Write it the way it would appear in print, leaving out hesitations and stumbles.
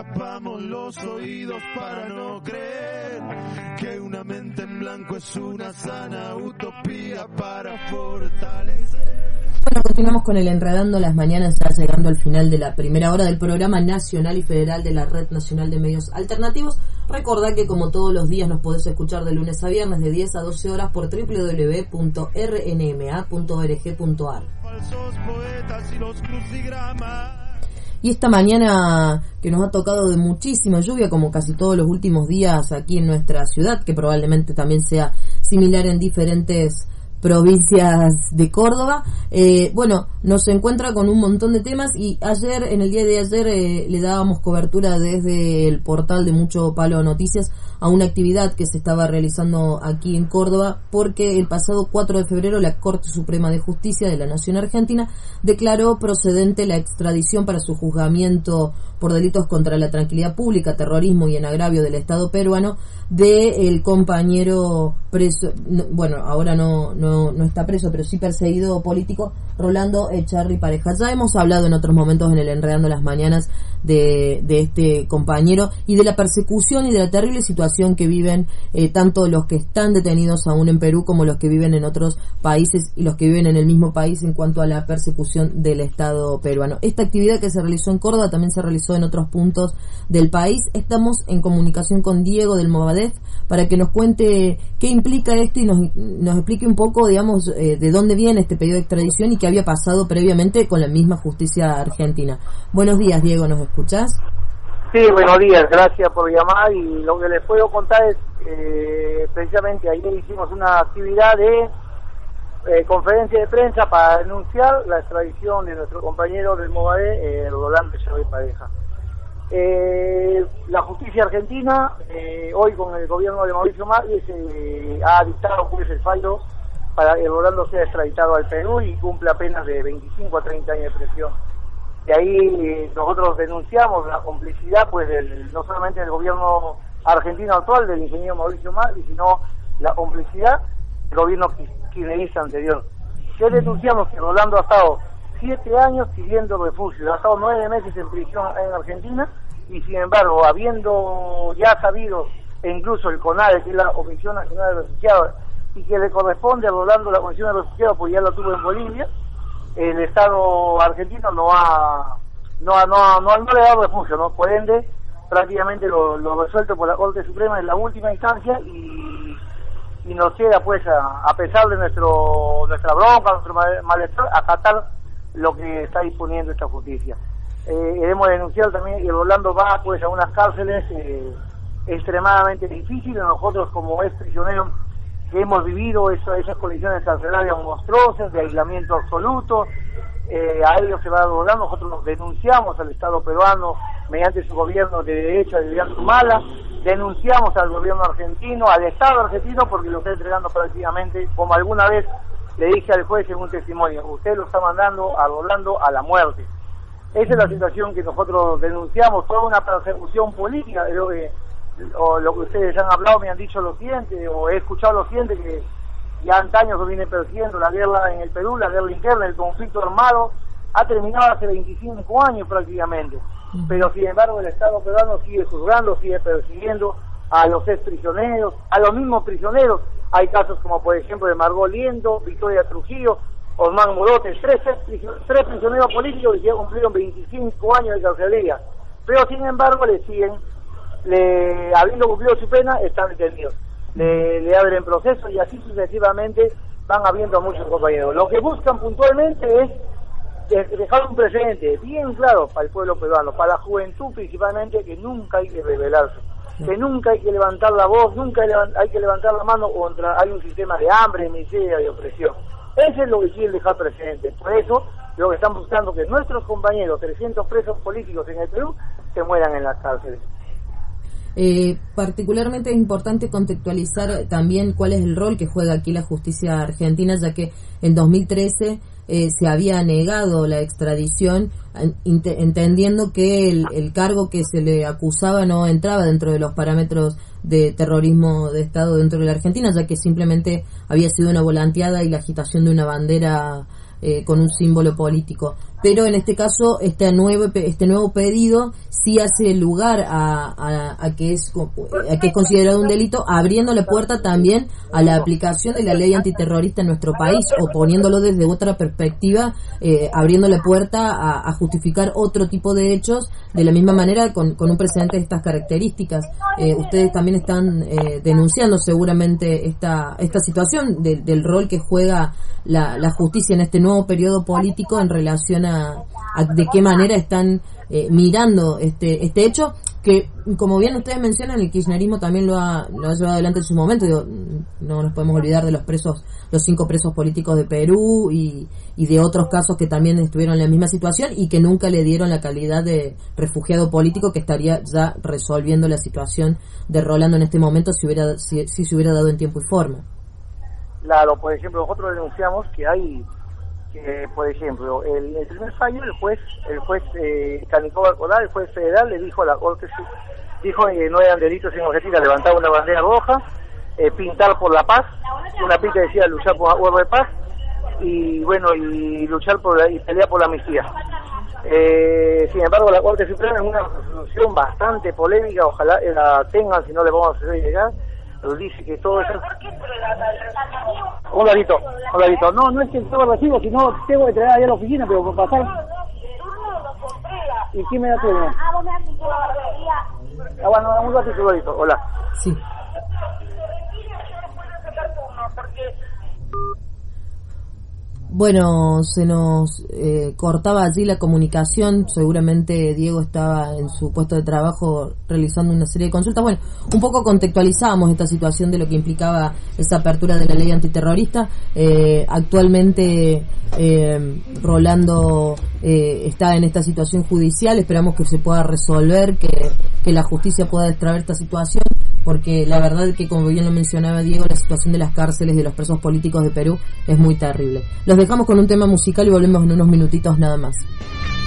Tapamos los oídos para no creer que una mente en blanco es una sana utopía para fortalecer. Bueno, continuamos con el Enredando las Mañanas, ya llegando al final de la primera hora del programa nacional y federal de la Red Nacional de Medios Alternativos. Recordá que como todos los días nos podés escuchar de lunes a viernes de 10 a 12 horas por www.rnma.org.ar. Falsos poetas y los crucigramas. Y esta mañana que nos ha tocado de muchísima lluvia, como casi todos los últimos días aquí en nuestra ciudad, que probablemente también sea similar en diferentes provincias de Córdoba, bueno, nos encuentra con un montón de temas y ayer, en el día de ayer, le dábamos cobertura desde el portal de Mucho Palo Noticias a una actividad que se estaba realizando aquí en Córdoba, porque el pasado 4 de febrero la Corte Suprema de Justicia de la Nación Argentina declaró procedente la extradición para su juzgamiento por delitos contra la tranquilidad pública, terrorismo y en agravio del Estado peruano del compañero preso, bueno, ahora no está preso, pero sí perseguido político, Rolando Echarri Pareja. Ya hemos hablado en otros momentos en el Enredando las Mañanas de este compañero y de la persecución y de la terrible situación que viven tanto los que están detenidos aún en Perú como los que viven en otros países y los que viven en el mismo país en cuanto a la persecución del Estado peruano. Esta actividad que se realizó en Córdoba también se realizó en otros puntos del país. Estamos en comunicación con Diego del Movadef para que nos cuente qué implica esto y nos explique un poco, digamos, de dónde viene este pedido de extradición y qué había pasado previamente con la misma justicia argentina. Buenos días, Diego, ¿nos escuchás? Sí, buenos días, gracias por llamar, y lo que les puedo contar es precisamente ayer hicimos una actividad de conferencia de prensa para denunciar la extradición de nuestro compañero del Movadef, Rolando Echarri Pareja. La justicia argentina, hoy con el gobierno de Mauricio Macri, ha dictado pues el fallo para que Rolando sea extraditado al Perú y cumpla penas de 25 a 30 años de prisión. De ahí nosotros denunciamos la complicidad pues no solamente del gobierno argentino actual, del ingeniero Mauricio Macri, sino la complicidad del gobierno kirchnerista anterior. Que denunciamos que Rolando ha estado 7 años pidiendo refugio, ha estado 9 meses en prisión en Argentina, y sin embargo, habiendo ya sabido, e incluso el CONARE, que es la Comisión Nacional de Refugiados, y que le corresponde a Rolando la Comisión de Refugiados, pues ya lo tuvo en Bolivia, el Estado argentino no le ha dado refugio, ¿no? Por ende, prácticamente lo resuelto por la Corte Suprema en la última instancia, y nos queda pues a pesar de nuestra bronca, nuestro malestar, acatar lo que está disponiendo esta justicia. Hemos denunciado también que Rolando va pues a unas cárceles extremadamente difíciles. Nosotros como ex prisioneros que hemos vivido esas condiciones carcelarias monstruosas de aislamiento absoluto, a ellos se va Rolando. Nosotros nos denunciamos al Estado peruano mediante su gobierno de derecha de Vivian Humala, denunciamos al gobierno argentino, al Estado argentino, porque lo está entregando prácticamente, como alguna vez le dije al juez en un testimonio, usted lo está mandando a Rolando a la muerte. Esa es la situación que nosotros denunciamos, toda una persecución política, o lo que ustedes han hablado, me han dicho lo siguiente, o he escuchado lo siguiente, que ya antaños lo viene persiguiendo la guerra en el Perú, la guerra interna, el conflicto armado, ha terminado hace 25 años prácticamente, pero sin embargo el Estado peruano sigue juzgando, sigue persiguiendo a los ex prisioneros, a los mismos prisioneros. Hay casos como por ejemplo de Margot Liendo, Victoria Trujillo, Osman Morotes, tres prisioneros políticos que ya cumplieron 25 años de carcelería, pero sin embargo le siguen, habiendo cumplido su pena, están detenidos, le abren proceso y así sucesivamente van habiendo a muchos compañeros. Lo que buscan puntualmente es dejar un precedente bien claro para el pueblo peruano, para la juventud principalmente, que nunca hay que rebelarse, que nunca hay que levantar la voz, nunca hay que levantar la mano contra hay un sistema de hambre, miseria y opresión. Eso es lo que quieren dejar presente. Por eso lo que están buscando que nuestros compañeros, 300 presos políticos en el Perú, se mueran en las cárceles. Particularmente es importante contextualizar también cuál es el rol que juega aquí la justicia argentina, ya que en 2013 se había negado la extradición, entendiendo que el cargo que se le acusaba no entraba dentro de los parámetros de terrorismo de Estado dentro de la Argentina, ya que simplemente había sido una volanteada y la agitación de una bandera con un símbolo político. pero en este caso este nuevo pedido sí hace lugar a que es considerado un delito, abriéndole puerta también a la aplicación de la ley antiterrorista en nuestro país, o poniéndolo desde otra perspectiva, abriéndole puerta a justificar otro tipo de hechos de la misma manera con un precedente de estas características. Ustedes también están denunciando seguramente esta situación del rol que juega la justicia en este nuevo periodo político en relación a de qué manera están mirando este hecho, que como bien ustedes mencionan, el kirchnerismo también lo ha llevado adelante en su momento. No nos podemos olvidar de los 5 presos políticos de Perú y de otros casos que también estuvieron en la misma situación y que nunca le dieron la calidad de refugiado político que estaría ya resolviendo la situación de Rolando en este momento si se hubiera dado en tiempo y forma. Claro, por ejemplo, nosotros denunciamos que hay, por ejemplo, el primer fallo, el juez Canico Barcolá, el juez federal, le dijo a la Corte, dijo que no eran delitos sin objetivo levantar una bandera roja, pintar por la paz, una pinta decía luchar por una huelga de paz, y bueno, y luchar y pelear por la amnistía. Sin embargo, la Corte Suprema es una resolución bastante polémica, ojalá la tengan, si no le vamos a hacer llegar. Pero dice que todo eso... Hola, Lito. No es que todo recibo, sino tengo que traer allá a la oficina, pero por pasar... ¿Y quién me da turno? Bueno, un ratito, Lito. Hola. Sí. Bueno, se nos cortaba allí la comunicación. Seguramente Diego estaba en su puesto de trabajo realizando una serie de consultas. Bueno, un poco contextualizamos esta situación de lo que implicaba esa apertura de la ley antiterrorista. Actualmente Rolando está en esta situación judicial. Esperamos que se pueda resolver, que la justicia pueda destrabar esta situación, porque la verdad es que, como bien lo mencionaba Diego, la situación de las cárceles de los presos políticos de Perú es muy terrible. Los dejamos con un tema musical y volvemos en unos minutitos nada más.